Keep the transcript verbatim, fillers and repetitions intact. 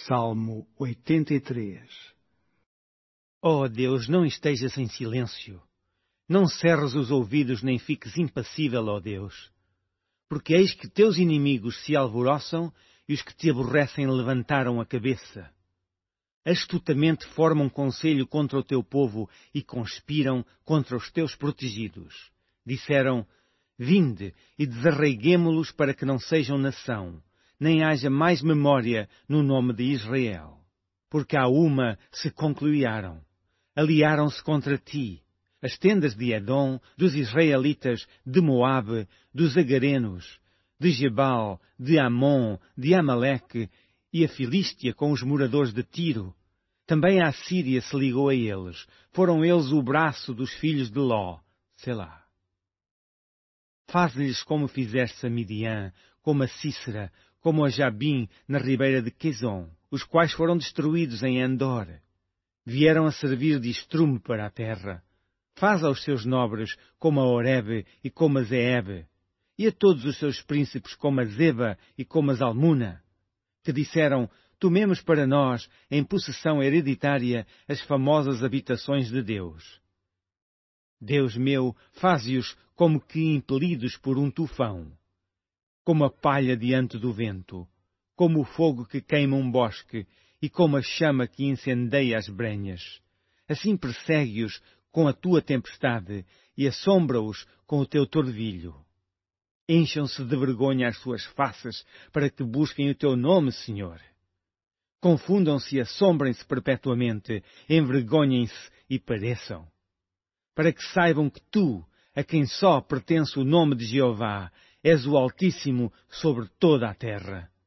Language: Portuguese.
Salmo oitenta e três. Ó Deus, não estejas em silêncio. Não cerres os ouvidos nem fiques impassível, ó Deus. Porque eis que teus inimigos se alvoroçam e os que te aborrecem levantaram a cabeça. Astutamente formam conselho contra o teu povo e conspiram contra os teus protegidos. Disseram: Vinde e desarraiguemo-los para que não sejam nação, nem haja mais memória no nome de Israel. Porque a uma se concluíram, aliaram-se contra ti, as tendas de Edom, dos israelitas, de Moabe, dos agarenos, de Gebal, de Amon, de Amaleque, e a Filístia com os moradores de Tiro. Também a Assíria se ligou a eles. Foram eles o braço dos filhos de Ló. Selá. Faz-lhes como fizeste a Midian, como a Sísera, como a Jabim na ribeira de Quezon, os quais foram destruídos em Endor. Vieram a servir de estrume para a terra. Faz aos seus nobres como a Oreb e como a Zeeb, e a todos os seus príncipes como a Zeba e como a Zalmuna, que disseram: Tomemos para nós, em possessão hereditária, as famosas habitações de Deus. Deus meu, faze-os como que impelidos por um tufão, como a palha diante do vento, como o fogo que queima um bosque e como a chama que incendeia as brenhas. Assim persegue-os com a tua tempestade e assombra-os com o teu torvilho. Encham-se de vergonha as suas faces para que busquem o teu nome, Senhor. Confundam-se e assombrem-se perpetuamente, envergonhem-se e pereçam. Para que saibam que tu, a quem só pertence o nome de Jeová, és o Altíssimo sobre toda a terra.